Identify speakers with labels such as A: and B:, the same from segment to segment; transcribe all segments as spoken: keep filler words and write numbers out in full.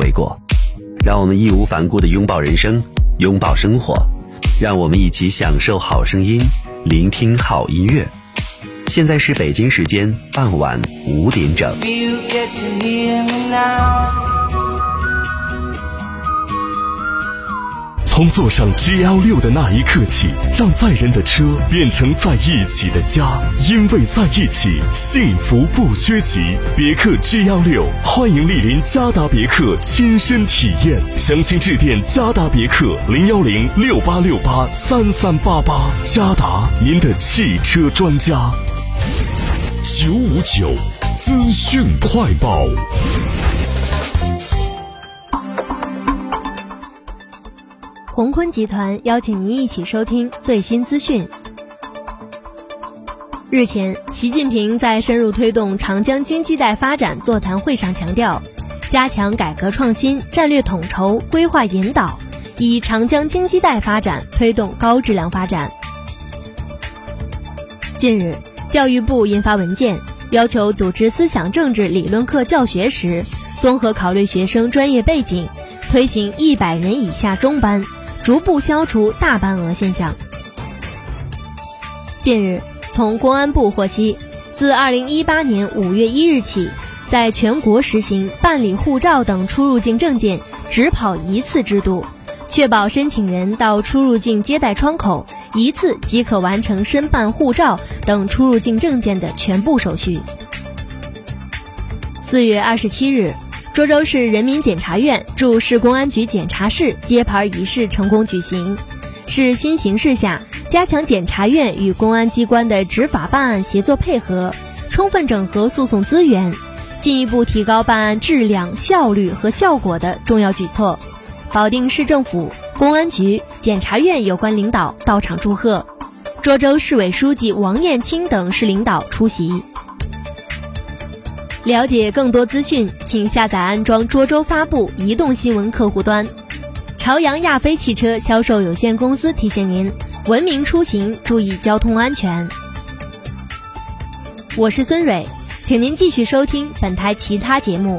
A: 为过。让我们义无反顾地拥抱人生，拥抱生活，让我们一起享受好声音，聆听好音乐。现在是北京时间傍晚五点整。
B: 从坐上 G L 六 的那一刻起，让载人的车变成在一起的家，因为在一起，幸福不缺席。别克 G L 六，欢迎莅临嘉达别克亲身体验，详情致电嘉达别克零幺零六八六八三三八八。嘉达，您的汽车专家。九五九资讯快报。
C: 宏坤集团邀请您一起收听最新资讯。日前，习近平在深入推动长江经济带发展座谈会上强调，加强改革创新、战略统筹、规划引导，以长江经济带发展推动高质量发展。近日，教育部印发文件，要求组织思想政治理论课教学时，综合考虑学生专业背景，推行一百人以下中班，逐步消除大班额现象。近日，从公安部获悉，自二零一八年五月一日起，在全国实行办理护照等出入境证件只跑一次制度，确保申请人到出入境接待窗口一次即可完成申办护照等出入境证件的全部手续。四月二十七日，涿州市人民检察院驻市公安局检察室揭牌仪式成功举行，是新形势下加强检察院与公安机关的执法办案协作配合，充分整合诉讼资源，进一步提高办案质量、效率和效果的重要举措。保定市政府、公安局、检察院有关领导到场祝贺，涿州市委书记王艳青等市领导出席。了解更多资讯，请下载安装涿州发布移动新闻客户端。朝阳亚飞汽车销售有限公司提醒您：文明出行，注意交通安全。我是孙蕊，请您继续收听本台其他节目。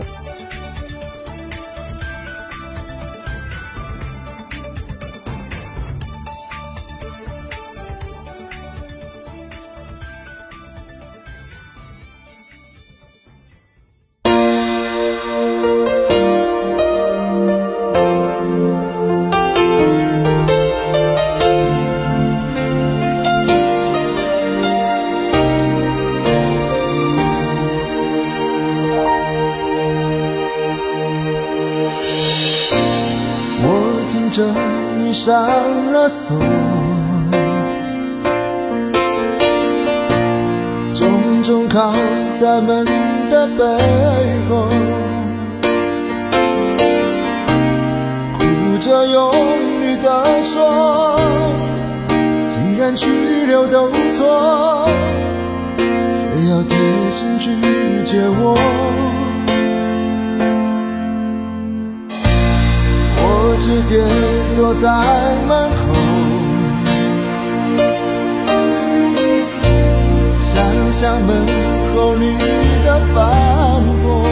D: 着你上了锁，重重靠在门的背后，哭着用力地说，既然去留都错，非要贴心拒绝我。我只跌坐在门口，想想门后你的反驳，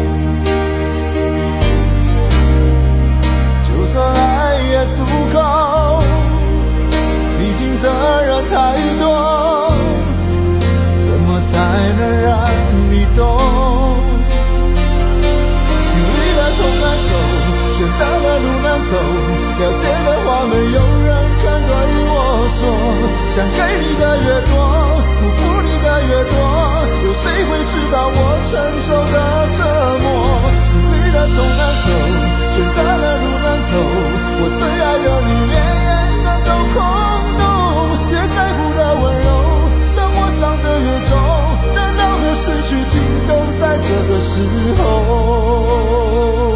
D: 就算爱也足够，毕竟责任太多，怎么才能让你懂？心里的痛难受，选择的路难走，了解的话没有人肯对我说，想给你的越多，辜负你的越多，有谁会知道我承受的折磨？心里的痛难受，选择的路难走，我最爱的你连眼神都空洞，越在乎的温柔，伤我伤得越重，得到和失去尽都在这个时候。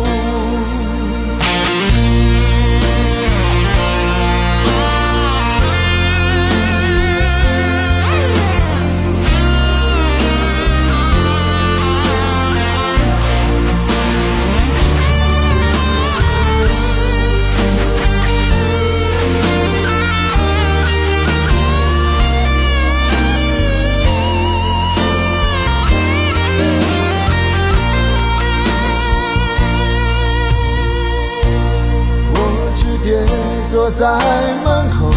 D: 坐在门口，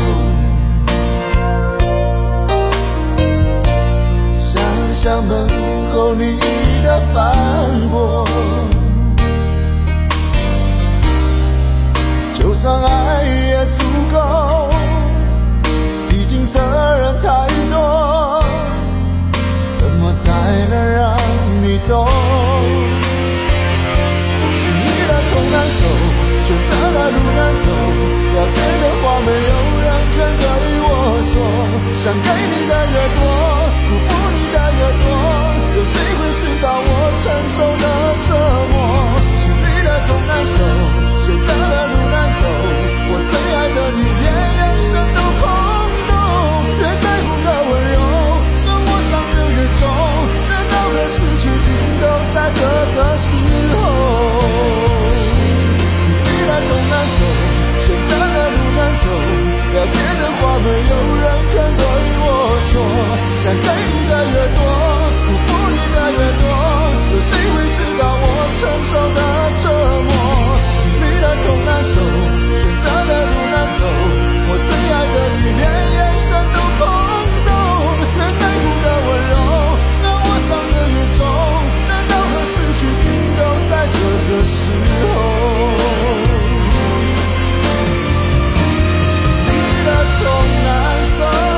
D: 想想门后你的反驳。就算爱也足够，毕竟责任太多，怎么才能让你懂？是你的痛难受，选择的路难走，了解的话没有人肯对我说，想给你的越多，辜负你的越多，有谁会知道我承受的折磨？是你的痛难受，选择的路难走，我最爱的你连眼神都空洞，越在乎的温柔，生活伤得越重，难道和失去尽头在这个时候？是你的痛难受，选择的路难走，了解的话没有人肯对我说，想给你的越多，辜负你的越多，有谁会知道我承受的折磨？是你的痛难受，选择的路难走，我最爱的你连眼神都空洞，越在乎的温柔，伤我伤得越重，难道和失去尽头在这个时候？是你的痛难受。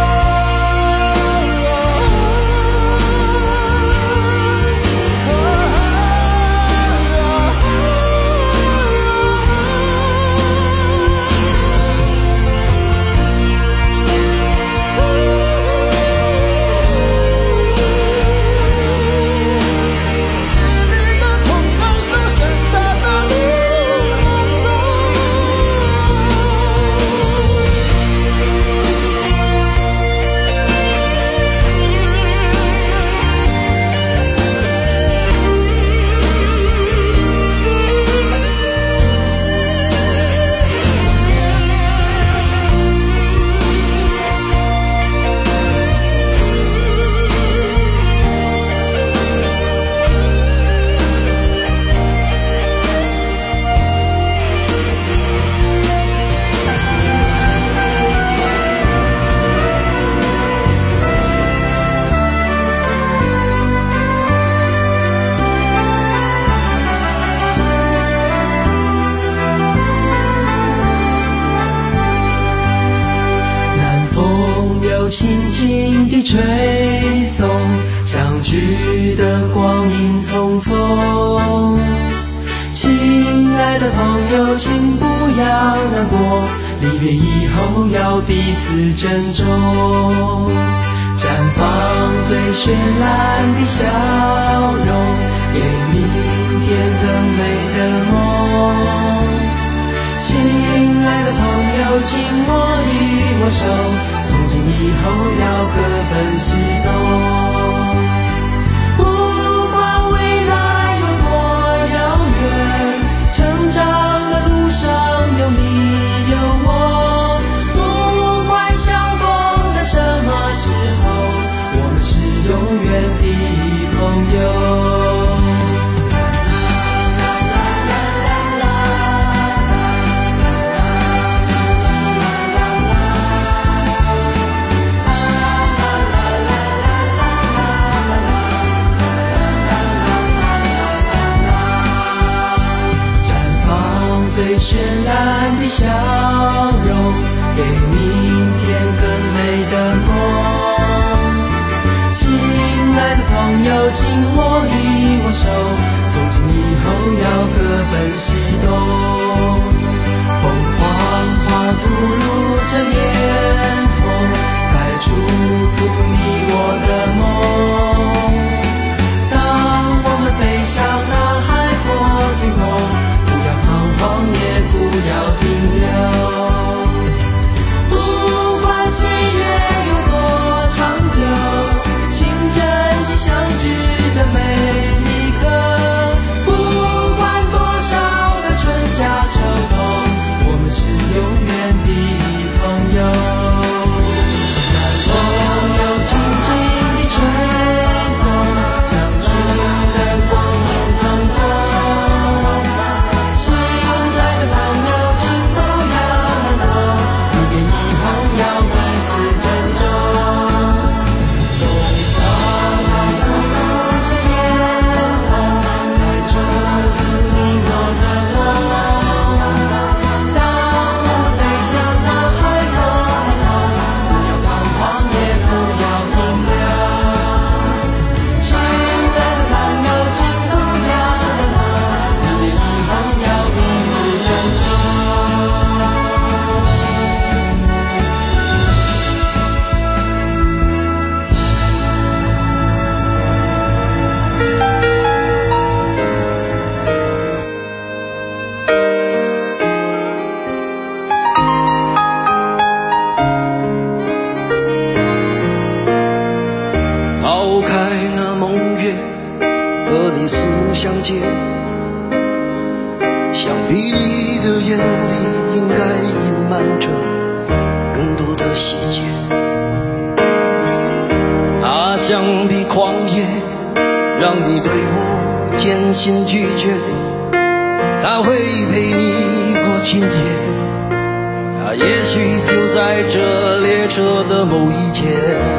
E: 吹送，相聚的光阴匆匆。亲爱的朋友，请不要难过，离别以后要彼此珍重。绽放最绚烂的笑容，给明天更美的梦。亲爱的朋友，请握一握手，从今以后要各奔西东。不管未来有多遥远，成长的路上有你有我。不管相逢在什么时候，我们是永远的朋友。最绚烂的笑容，给明天更美的梦。亲爱的朋友，请握一握手，从今以后要各奔西东。凤凰花吐露着烟火，在祝福你我的梦。当我们飞向那海阔天空，也不要停留，不管岁月有多长久，请珍惜相聚的每一刻。不管多
D: 想必你的眼里应该隐瞒着更多的细节。他想必狂野，让你对我渐行拒绝。他会陪你过今夜，他也许就在这列车的某一节。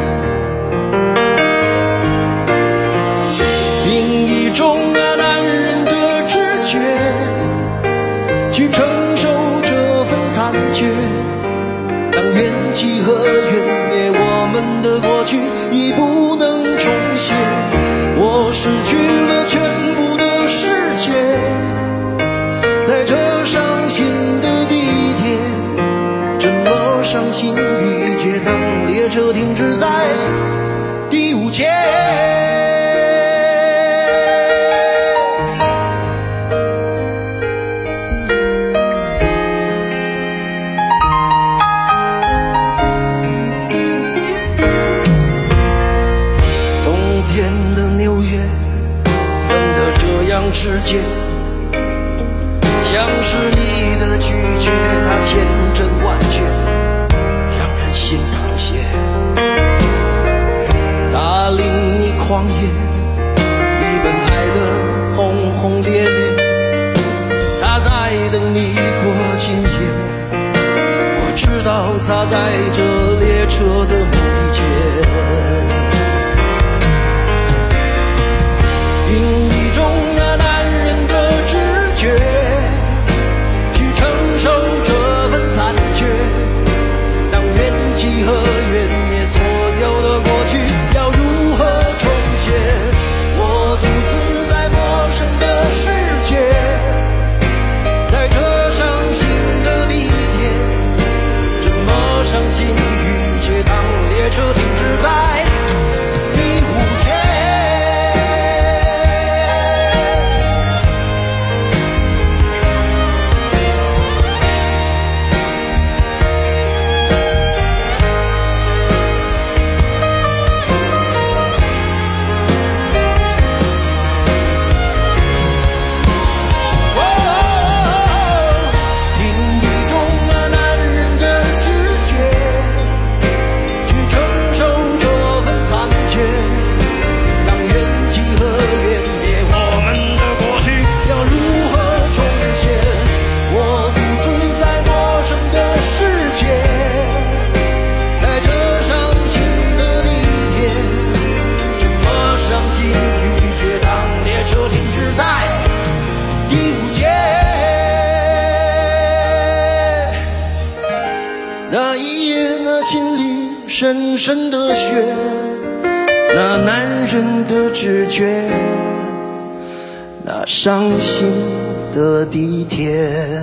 D: 凭一种啊男人的直觉去承受这份残缺，当怨气和怨灭，我们的过去已不能重写。我失去了全部的世界，在这伤心的地铁，这么伤心欲绝，当列车停止在第五节。世界像是你的拒绝，它千真万确，让人心淌血。它令你狂野，你本爱的轰轰烈烈，它在等你过今夜。我知道它在这列车的某一节。凭一种去承受这份残缺，当怨气和怨灭，所有的过去要如何重写？我独自在陌生的世界，在这伤心的地铁，这么伤心欲绝，当列车停止在第五节。那一夜，那心里深深的雪，那男人的直觉，那伤心的地铁。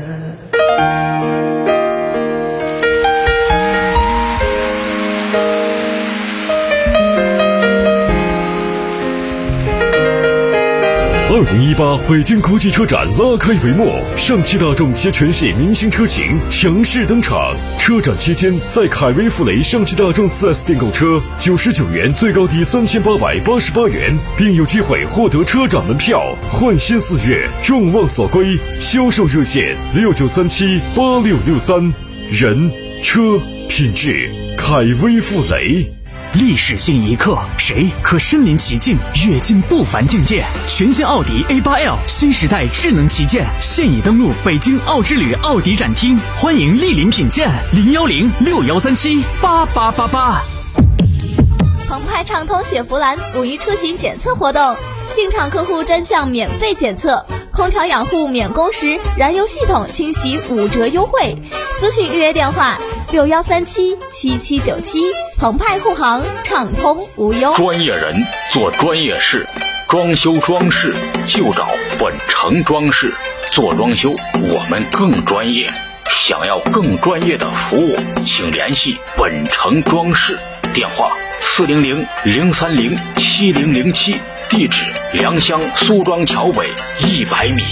B: 二零一八北京国际车展拉开帷幕，上汽大众携全系明星车型强势登场。车展期间，在凯威富雷上汽大众 四 S 店购车，九十九元最高抵三千八百八十八元，并有机会获得车展门票。焕新四月，众望所归。销售热线六九三七八六六三。人车品质，凯威富雷。
F: 历史性一刻，谁可身临其境，跃进不凡境界？全新奥迪 A 八 L 新时代智能旗舰现已登陆北京奥之旅奥迪展厅，欢迎莅临品鉴。零幺零六幺三七八八八八。
C: 澎湃畅通雪佛兰五一出行检测活动，进场客户专项免费检测，空调养护免工时，燃油系统清洗五折优惠。咨询预约电话六幺三七七七九七。澎湃护航，畅通无忧。
G: 专业人做专业事，装修装饰就找本城装饰。做装修我们更专业，想要更专业的服务，请联系本城装饰，电话四零零零三零七零零七，地址良乡苏庄桥北一百米。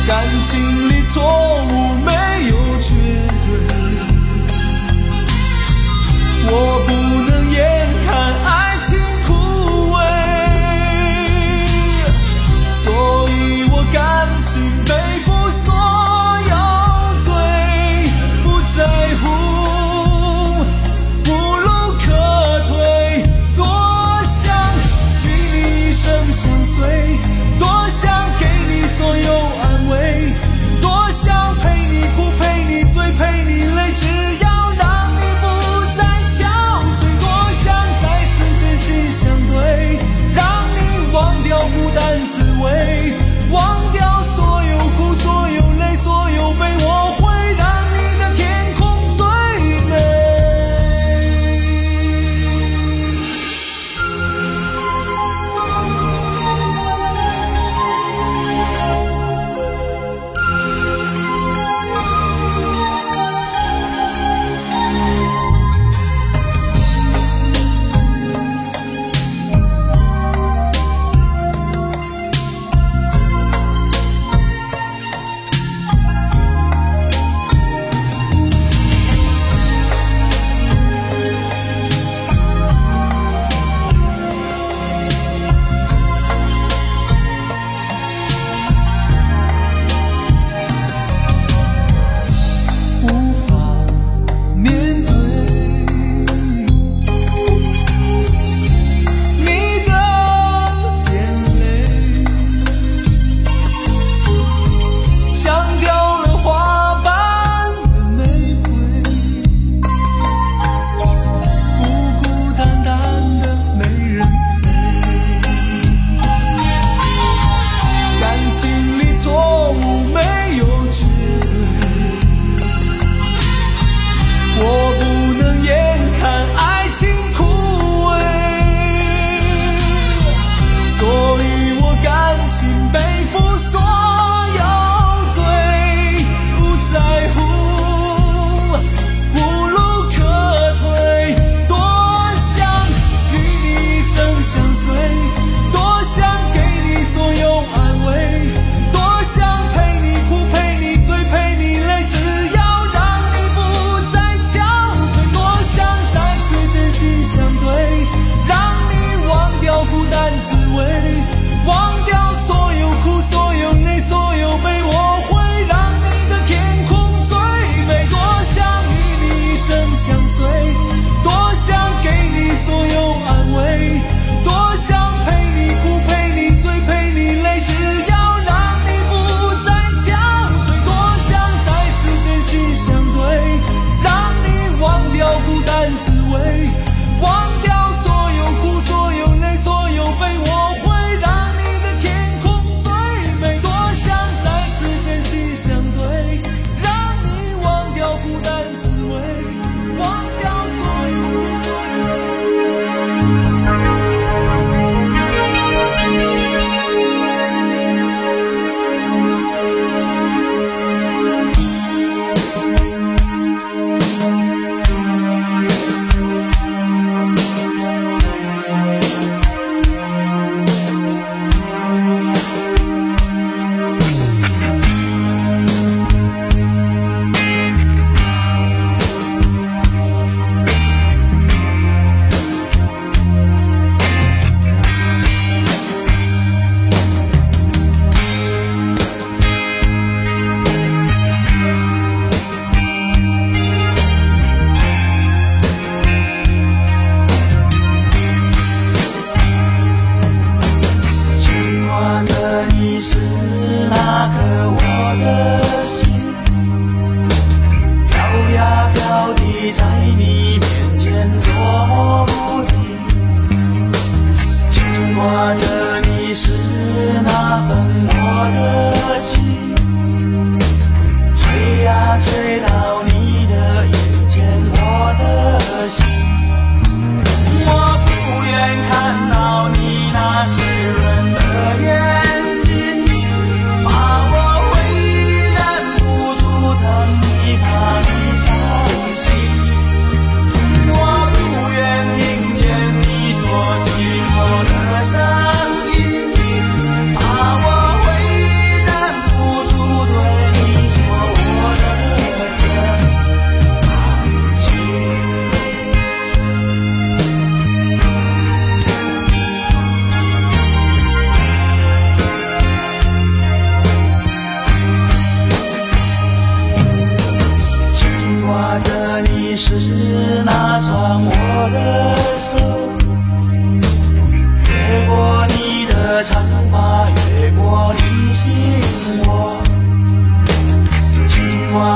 D: 感情里错误没有绝对，我不能眼看爱情枯萎，所以我甘心背负所有罪，不在乎无路可退，多想与你一生相随，多想给你所有安慰，多想陪你哭陪你醉陪你累，只要让你不再憔悴，多想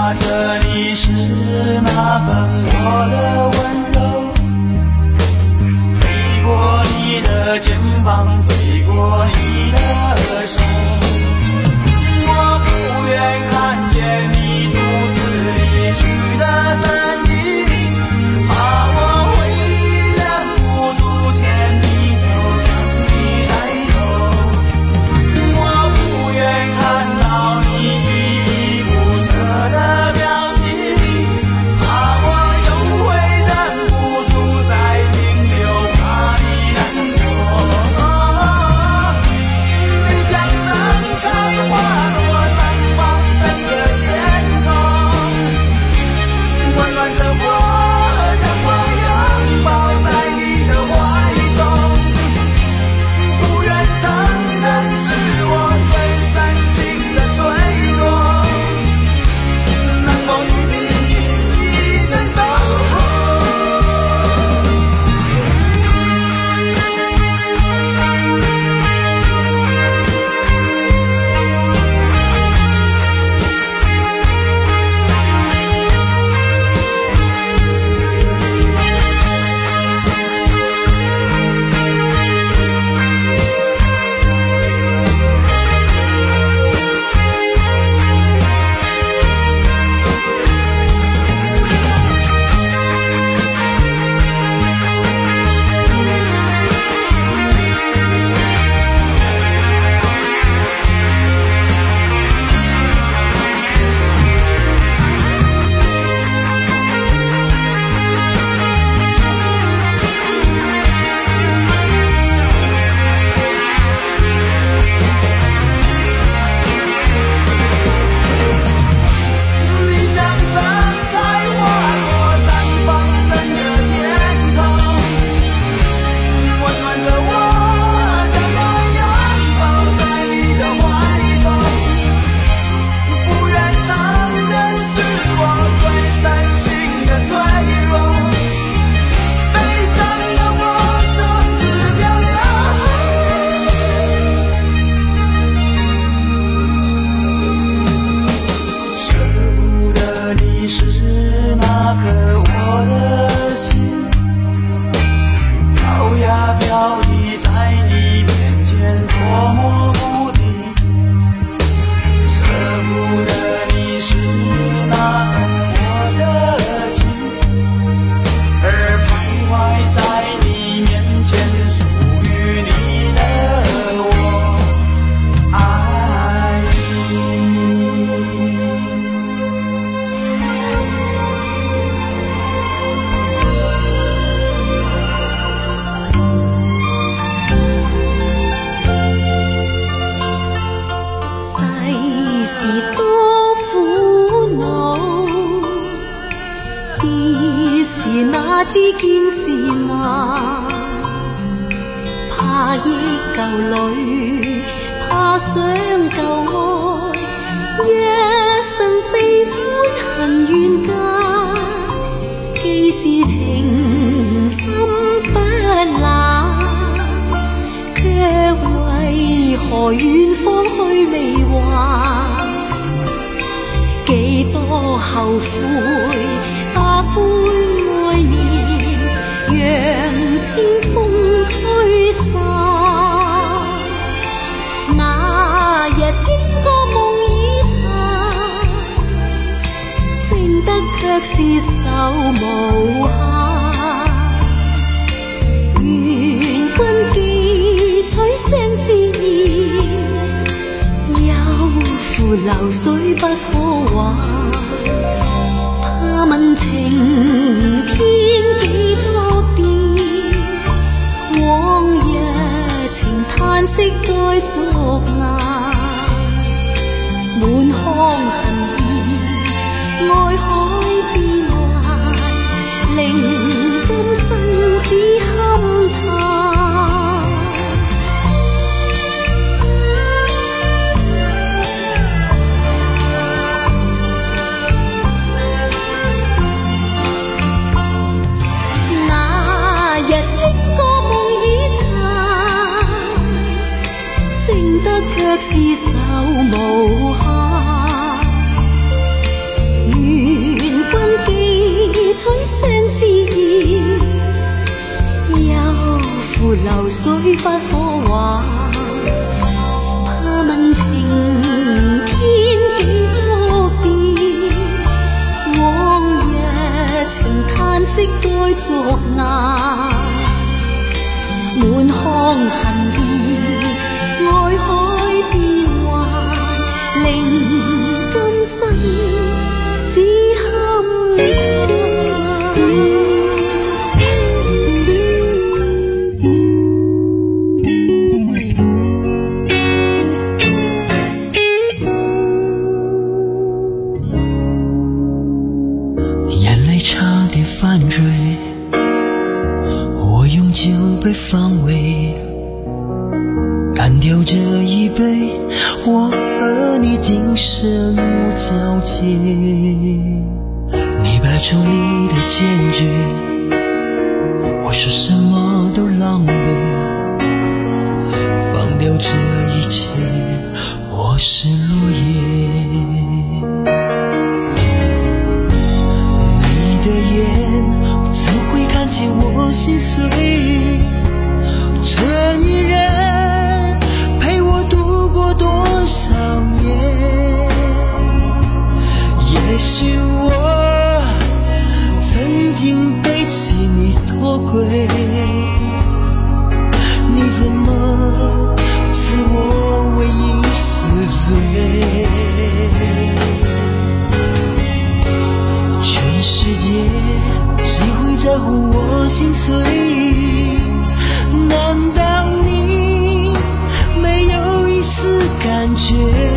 E: 着你是那份我的温柔，飞过你的肩膀，飞过你的手，我不愿看见你独自离去的身影，怕我会忍不住牵你手，将你带走，我不愿看到你依依不舍的表情，怕我又会忍不住再停留，怕你难过。你像盛开花朵，绽放整个天空，温暖着我，将我拥抱在你的怀中，不愿承认是我最深情的脆弱，能否与你一生守候？你像盛开花朵，绽放整个天空，温暖着我，将我拥抱在你的怀中，不愿承认是我最深情的脆弱，悲伤的我从此漂流。舍不得你是那颗我的心，飘呀飘地在你面前捉摸不定，舍不得你是那份我的情，而徘徊在你面前属于你的我爱你。
H: 世事多苦惱，別時哪知見是難，怕憶舊侶，怕想舊愛，一生悲歡恨怨間，既是情深不冷，卻為何遠方去未還？幾多後悔，把杯愛念，讓清風吹散。那日經過夢已殘，剩得卻是手無限。願君記取聲思念，有負流水不可還。怕問情天幾多變，往日情嘆息再續難。滿腔恨意，愛海變幻，令今生只堪嘆。那日經過夢已殘，剩得卻是手無限。 虽不可話，怕問情天幾多變，往日情嘆息再作難，滿腔恨意愛海變幻，令今生只堪叹。
E: 犯罪，我用酒杯防卫，干掉这一杯，我和你今生无交集。你摆出你的坚决，我说什么都狼狈，放掉这一切，我是落叶。我心碎，这女人陪我度过多少夜，也许我曾经背弃你脱轨，你怎么赐我唯一死罪？全世界谁会在乎我心碎？难道你没有一丝感觉？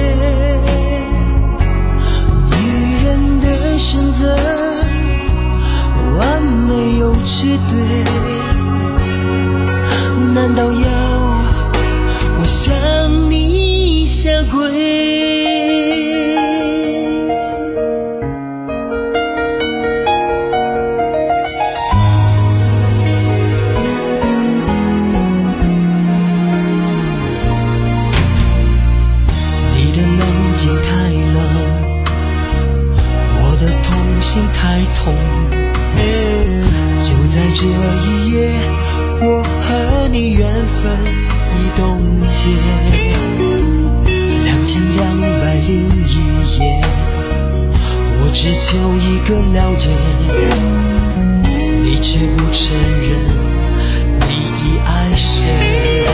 E: 女人的选择完美又绝对，难道要我向你下跪？太痛，就在这一夜，我和你缘分已冻结。两千两百零一夜，我只求一个了解，你却不承认你已爱谁。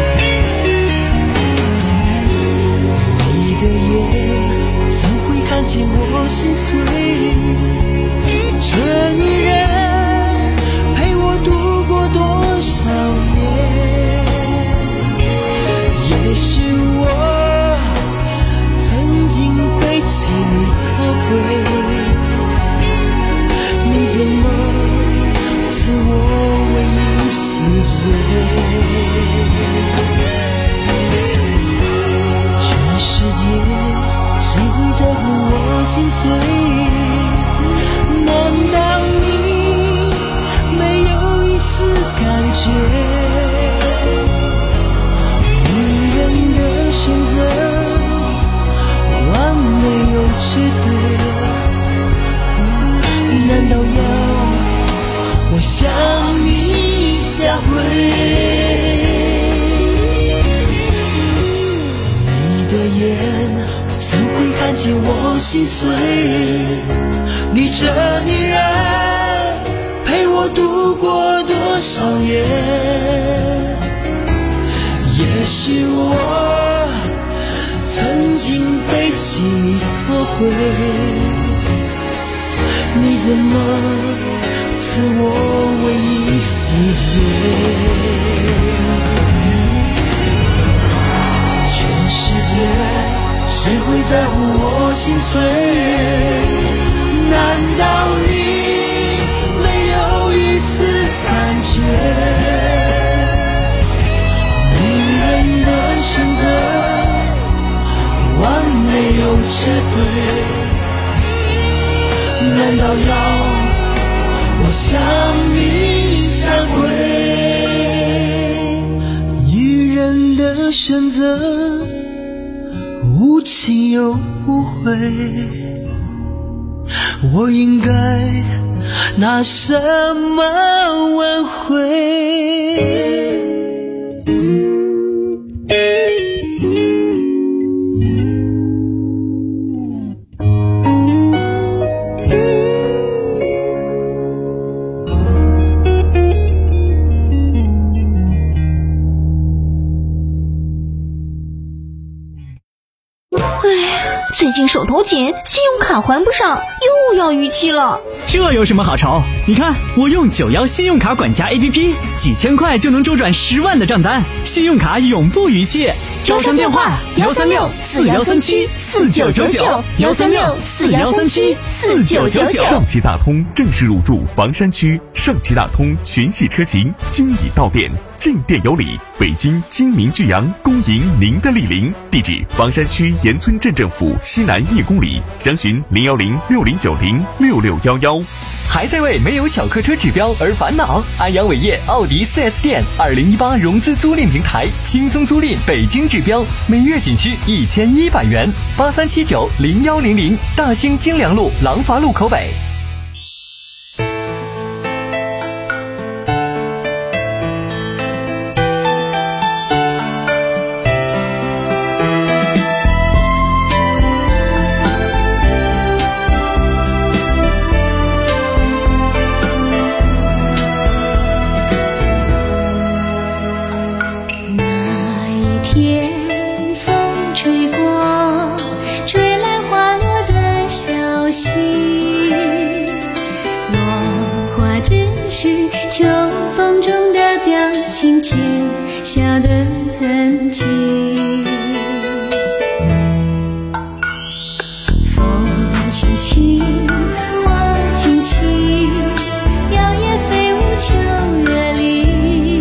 E: 你的眼怎会看见我心碎？这女人陪我度过多少夜，也许我曾经背弃你脱轨，你怎么赐我唯一死罪？全世界谁会在乎我心碎？难道你没有一丝感觉？女人的选择完美又绝对，难道要我向你下跪？你的眼怎会看见我心碎？你这女人陪我度过多少夜，也许我曾经背弃你脱轨，你怎么赐我唯一死罪？全世界谁会在乎我心碎？难道你没有一丝感觉？女人的选择完美又绝对，难道要我向你下跪？女人的选择无情又无悔，我应该拿什么挽回？
I: 最近手头紧，信用卡还不上，又要逾期了。
F: 这有什么好愁？你看我用九幺信用卡管家 A P P， 几千块就能周转十万的账单，信用卡永不逾期。
I: 招商电话：幺三六四幺三七四九九九，幺三六四幺三七四九九九。
B: 上汽大通正式入驻房山区，上汽大通全系车型均已到店，进店有礼。北京金明巨阳恭迎您的莅临，地址房山区岩村镇政府西南一公里，详询零幺零六零九零六六幺幺。
J: 还在为没有小客车指标而烦恼？安阳伟业奥迪 四 S 店二零一八融资租赁平台，轻松租赁北京指标，每月仅需一千一百元。八三七九零幺零零，大兴精良路廊坊路口北。
H: 秋风中的表情，浅笑的痕迹。风轻轻，花轻轻，摇曳飞舞秋月里。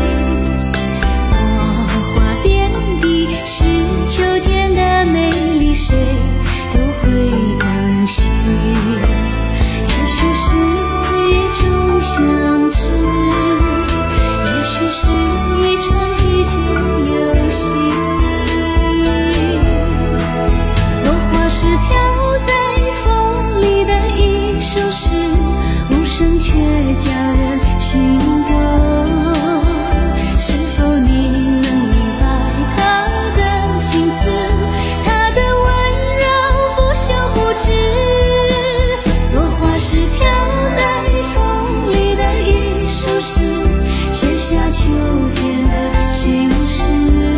H: 落花遍地，是秋天的美丽，谁都会疼惜。也许是一种相知，也许是一场季节游戏。落花是飘在风里的一首诗，无声却叫人心动。是否你能明白他的心思，他的温柔不朽不止。落花是飘在风里的一首诗，写下秋天的心事。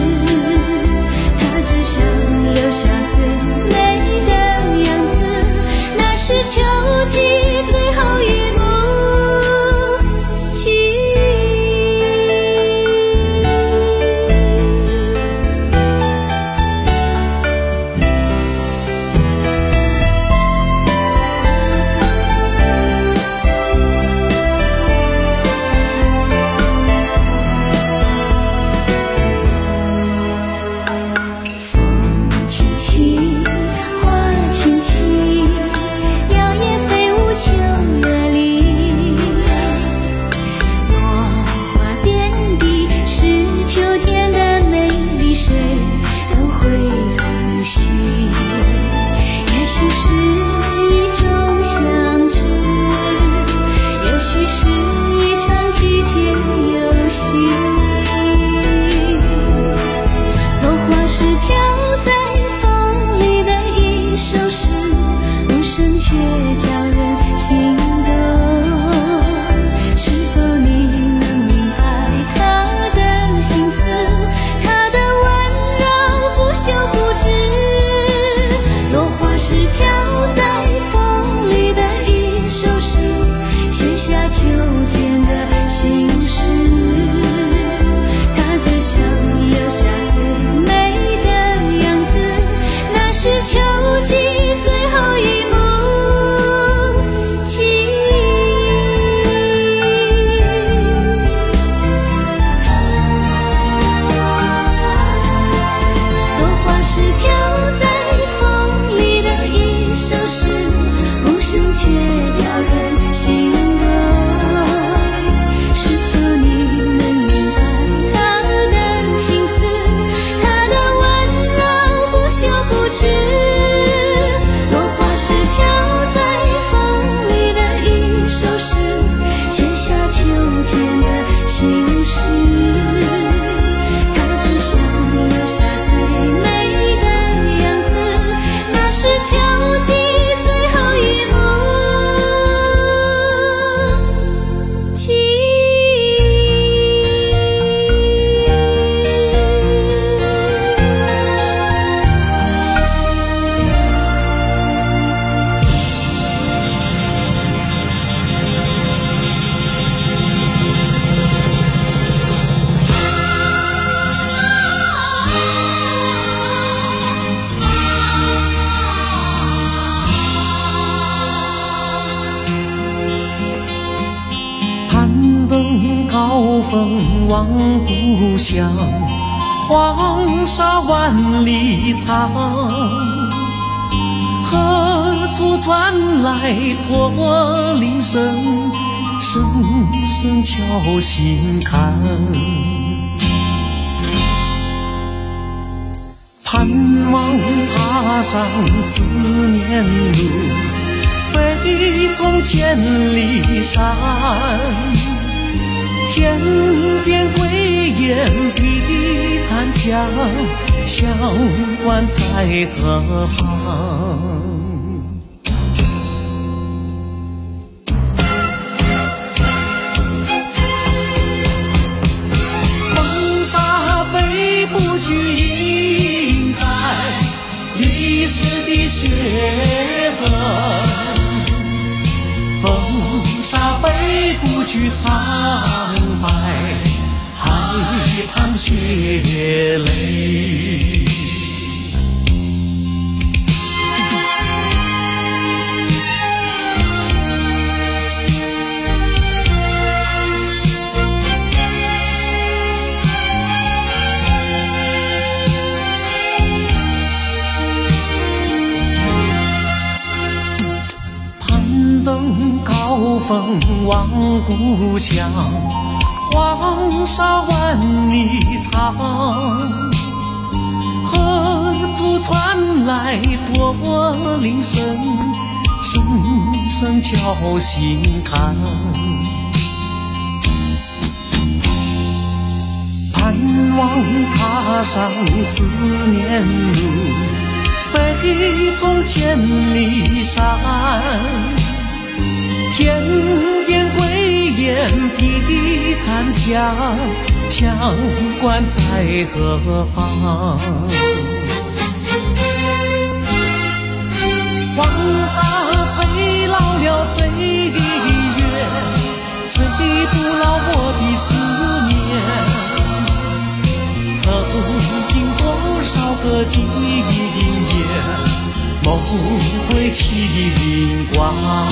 H: 他只想留下最美的样子，那是秋季最后一幕记忆。风轻轻，花轻轻，摇曳飞舞秋月里。落花遍地，是秋天的美丽，谁都会疼惜。也许是一种相知，也许是一场季节游戏。落花是飘在风里的一首诗，无声却叫人心动。是否你能明白他的心思，他的温柔不朽不止。落花是飘在风里的一首诗，写下秋天的心事。他只想留下最美的样子，那是秋季最后一幕记忆。落花是飘在风里的一首诗，无声却叫人心动。是否你能明白他的心思，他的温柔不朽不止。
K: 风望故乡，黄沙万里长，何处传来驼铃声，声声敲心坎。盼望踏上思念路，飞纵千里山。天边归雁披残香，乡关在何方？风沙飞不去，印在历史的血痕。风沙飞不去苍白，海棠血泪。登高峰望故乡，黄沙万里长，何处传来驼铃声，声声敲心坎。盼望踏上思念路，飞纵千里山。天边归雁披残香，乡关在何方？黄沙吹老了岁月，吹不老我的思念。曾经多少个今夜，梦回秦关。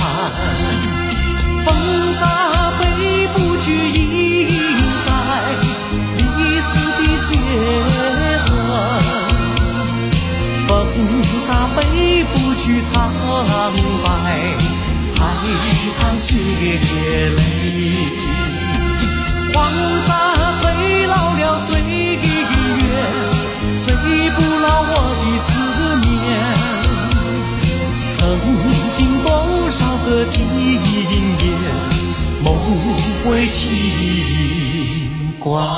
K: 风沙飞不去，印在历史的血痕。风沙飞不去苍白，海棠血泪。黄沙吹老了岁月，吹不老我的思念。曾经多少个今夜，梦回秦关。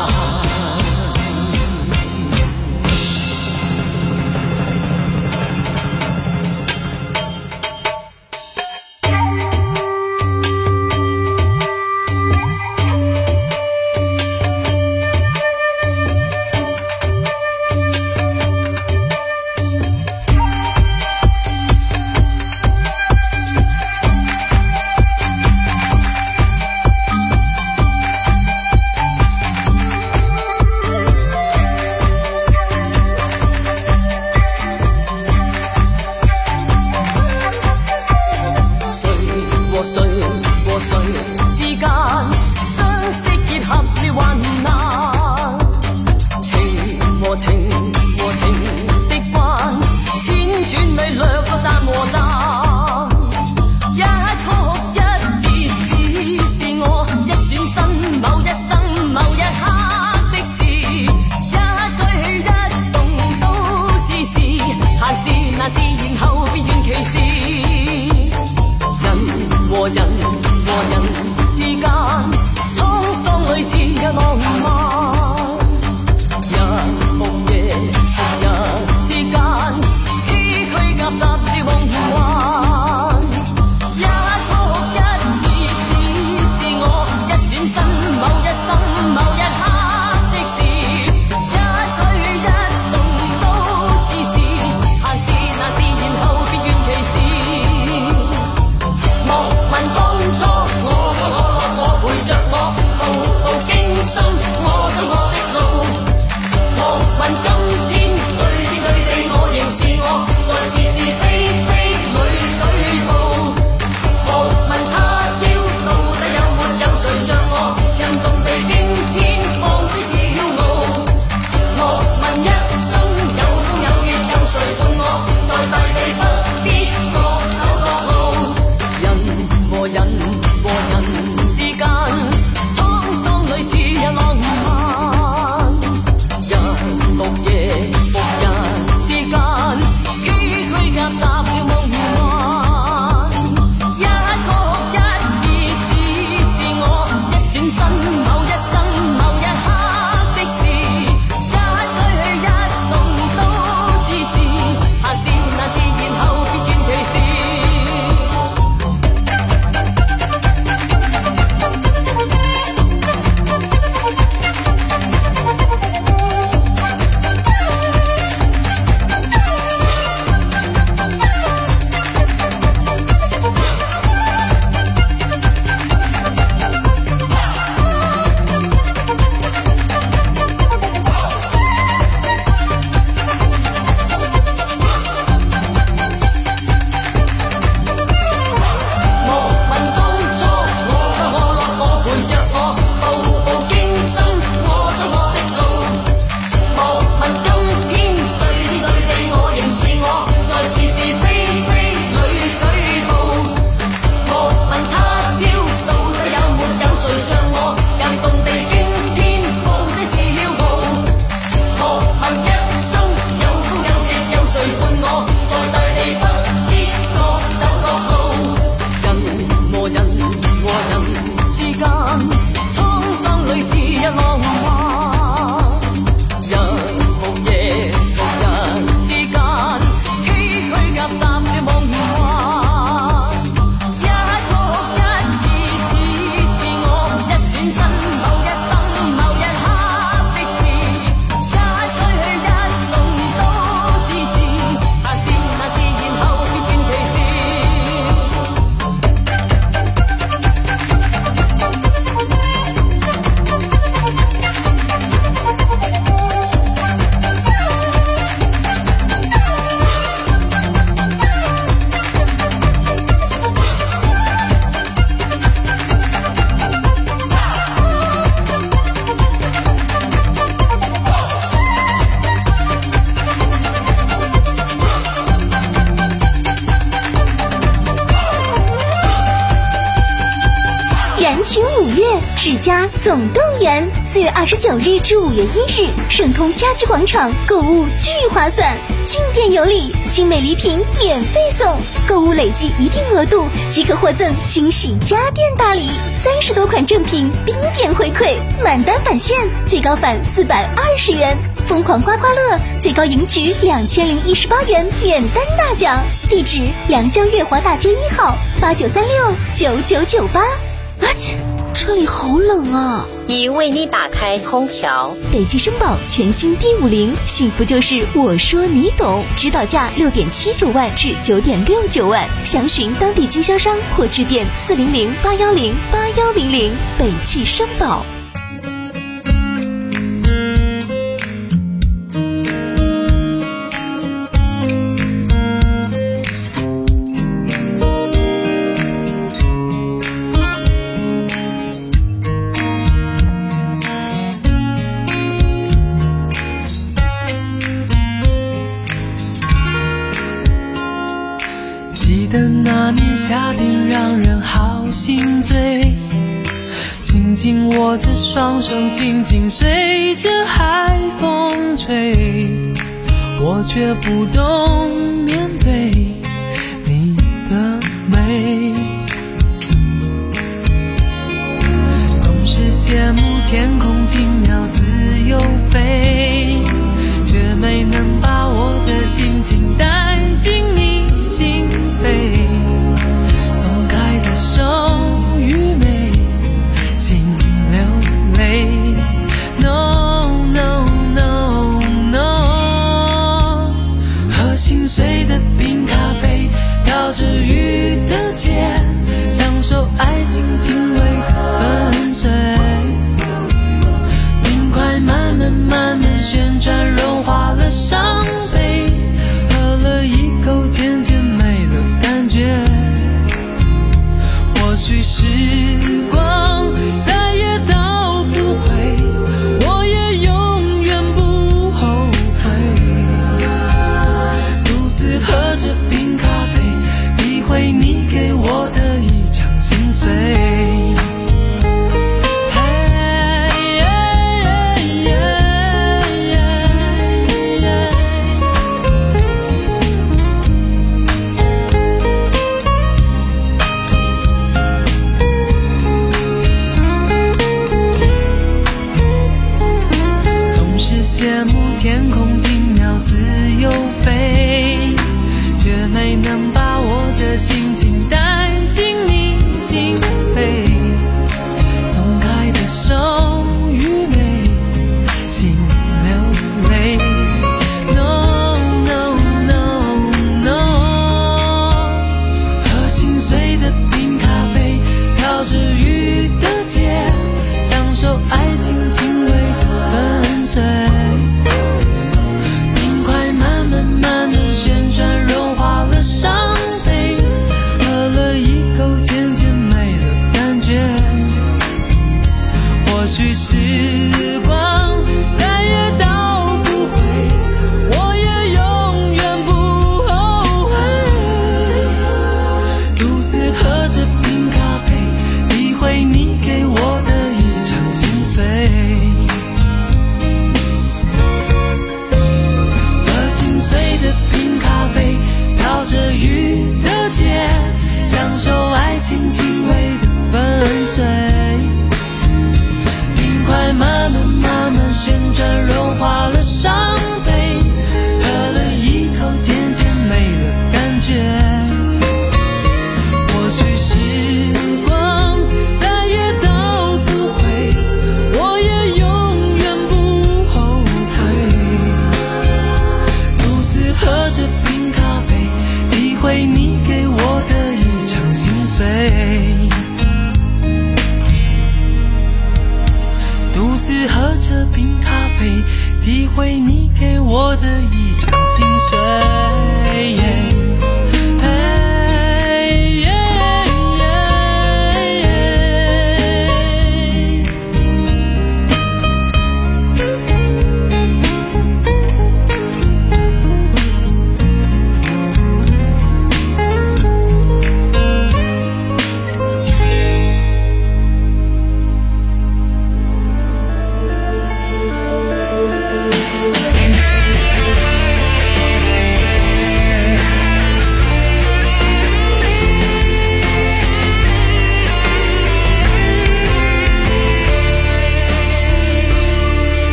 L: 谁和谁之間相識結合了患難，情和情和情的關，輾轉裏掠過讚和讚，一曲一節只是我一轉身某一生某一刻的事，一舉一動都只是閒事難事，然後便願其事。和人和人之間，滄桑裏自有浪漫。
I: 情五月，指甲总动员。四月二十九日至五月一日，盛通家居广场购物巨划算，进店有礼，精美礼品免费送，购物累计一定额度即可获赠惊喜家电大礼，三十多款正品冰点回馈，满单返现，最高返四百二十元。疯狂刮刮乐最高赢取两千零一十八元免单大奖。地址：良乡月华大街一号八九三六九九九八。啊切，这里好冷啊！
M: 已为你打开空调。
I: 北汽绅宝全新 D 五零，幸福就是我说你懂，指导价六点七九万至九点六九万，详询当地经销商或致电四零零八幺零八幺零零。北汽绅宝。
E: 记得那年夏天让人好心醉，紧紧握着双手，紧紧随着海风吹，我却不懂面对你的美，总是羡慕天空轻描自由飞，却没能把我的心情带进你心扉，松开的手愚昧，心流泪。 No no no no， 喝心碎的冰咖啡，飘着雨的肩，享受爱情轻微的粉碎，冰块慢慢慢慢旋转，融化了伤悲，喝了一口渐渐没了感觉，或许时光再也倒不回，我也永远不后悔，独自喝着冰咖啡，体会你给我的一场心碎。羡慕天空轻描自由飞，却没能把我的心情带进你心扉，松开的手愚昧，心流泪。 No no no no， 喝心碎的冰咖啡，飘着雨的街，享受爱情轻微的粉碎，或许时光再也倒不回，我也永远不后悔，独自喝着冰咖啡，体会你给我的一场心碎，喝心碎的冰咖啡，飘着雨的街，享受爱情轻微的粉碎，快慢慢慢慢旋转，融化了伤悲，喝了一口渐渐没了感觉，或许时光再也倒不回，我也永远不后悔，独自喝着冰咖啡，体会你给我的一场心碎，独自喝着冰咖啡，体会你给我的一场心碎。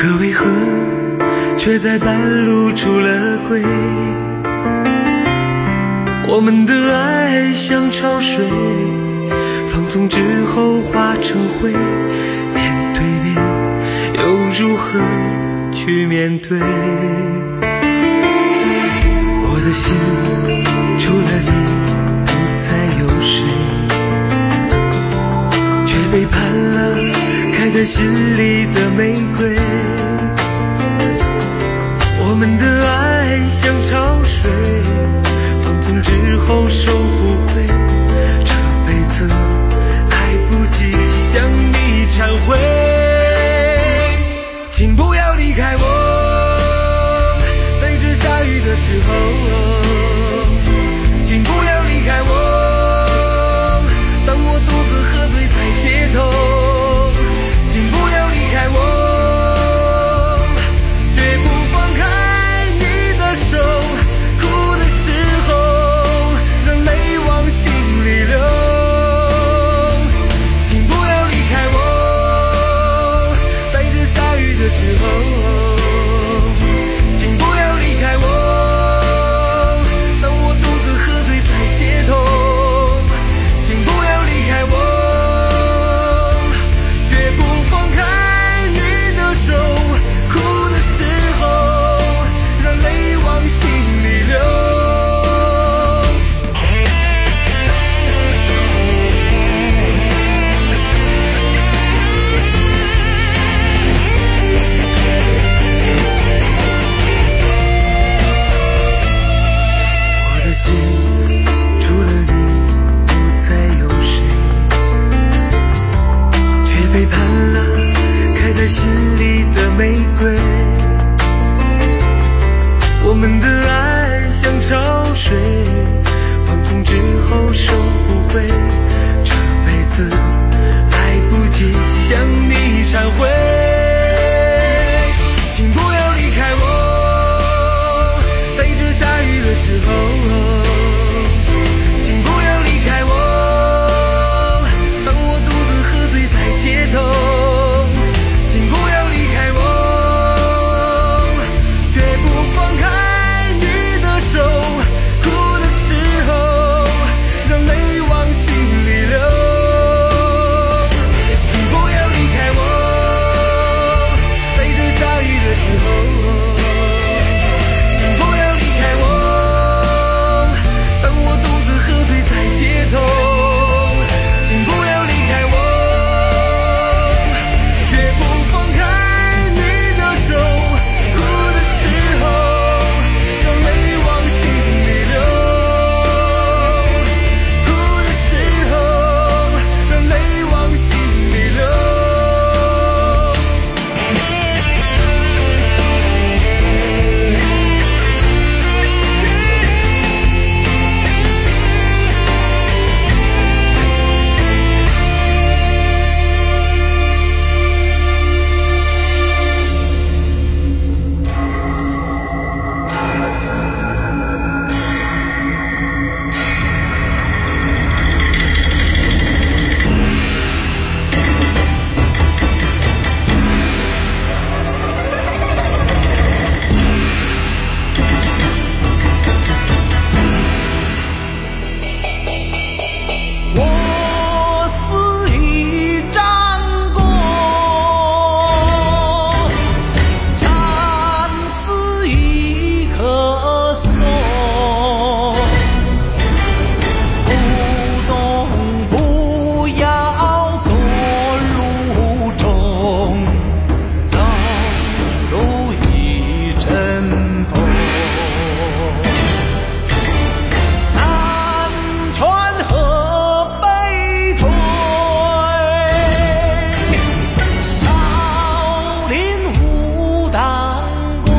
N: 可为何却在半路出了轨？我们的爱像潮水，放纵之后化成灰，面对面又如何去面对？我的心除了你不再有谁，却背叛了开在心里的玫瑰。我们的爱像潮水，放纵之后收不回，这辈子来不及向你忏悔。请不要离开我，在这下雨的时候，请不要离开我，当我独自喝醉在街头，请不要离开我，绝不放开你的手，哭的时候让泪往心里流。请不要离开我，在这下雨的时候，请不要离开我，当我独自喝醉在街头，请不要离开我，绝不放开你的手，哭的时候让泪往心里流。我的心除了你不再有谁，却背叛了开在心里的玫瑰。我们的爱像潮水，放纵之后收不回，这辈子来不及向你忏悔。请不要离开我，在这下雨的时候，请不要离开我，当我独自喝醉在街头，请不要离开我，绝不放开你的手，哭的时候让泪往心里流。请不要离开我，在这下雨的时候，请不要离开我，当我独自喝醉在街头，请不要离开我，绝不放开你的手，哭的时候让泪往心里流，哭的时候让泪往心里流。
K: 我似一战果，战似一棵松，不动不摇坐路中，走路一阵风。南川河北退，少林武当功，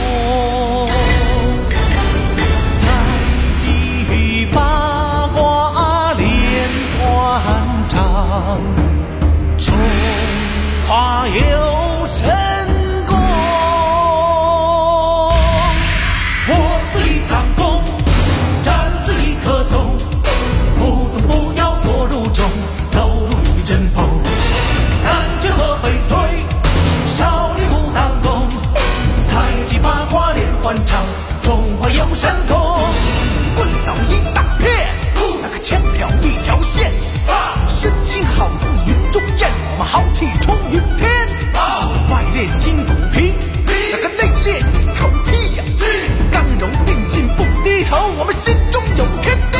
K: 太极八卦连环掌，中华有神功。我似一张弓，战似一棵松，不动不摇坐路中，走路一阵风。南拳和北退，少林武当
O: 气冲云天。外练筋骨皮，那个内练一口气呀，刚柔并进不低头，我们心中有天地。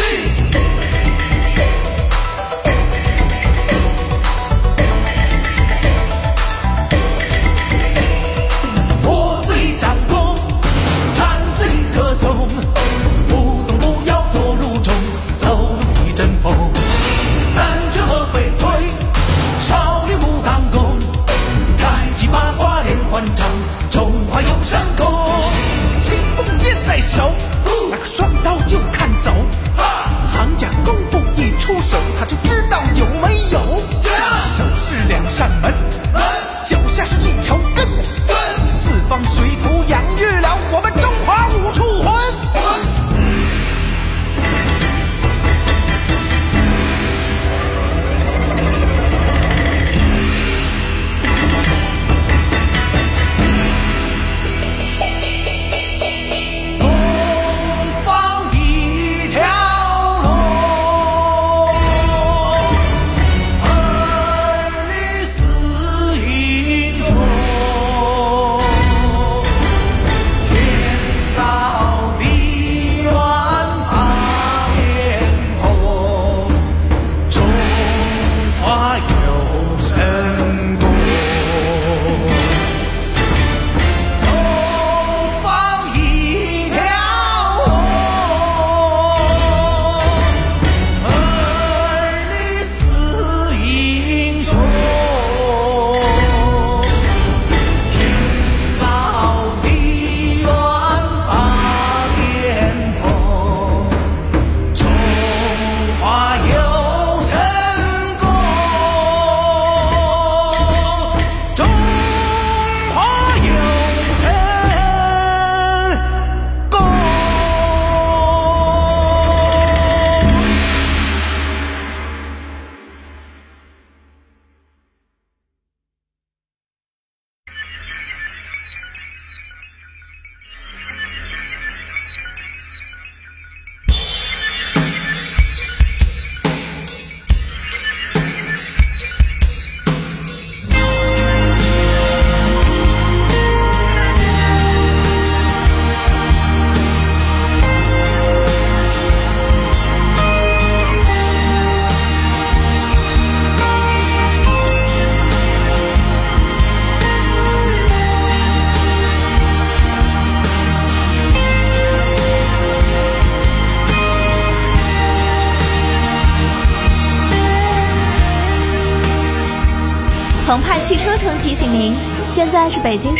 O: 我虽掌功，战虽可颂，不动不摇坐如钟，走一阵风。南拳和北推，少林武当功，太极八卦连环掌，中华有神功。青锋剑在手，那个双刀就看走。行家功夫一出手，他就知道有没有。手是两扇门，脚下是一条根，四方水土养育了我们中华武术魂。
P: 澎湃汽车城提醒您，现在是北京